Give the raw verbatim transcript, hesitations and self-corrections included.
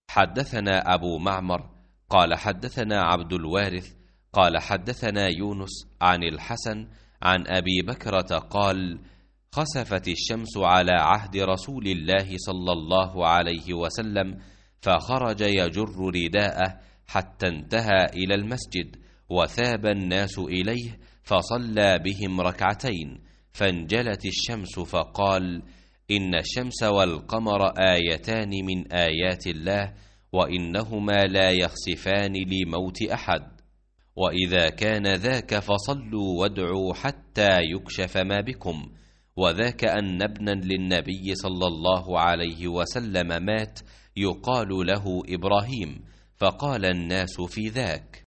حدثنا أبو معمر قال حدثنا عبد الوارث قال حدثنا يونس عن الحسن عن أبي بكرة قال: خسفت الشمس على عهد رسول الله صلى الله عليه وسلم، فخرج يجر رداءه حتى انتهى إلى المسجد، وثاب الناس إليه فصلى بهم ركعتين، فانجلت الشمس فقال: إن الشمس والقمر آيتان من آيات الله، وإنهما لا يخسفان لموت أحد، وإذا كان ذاك فصلوا وادعوا حتى يكشف ما بكم. وذاك أن ابنا للنبي صلى الله عليه وسلم مات يقال له إبراهيم، فقال الناس في ذاك: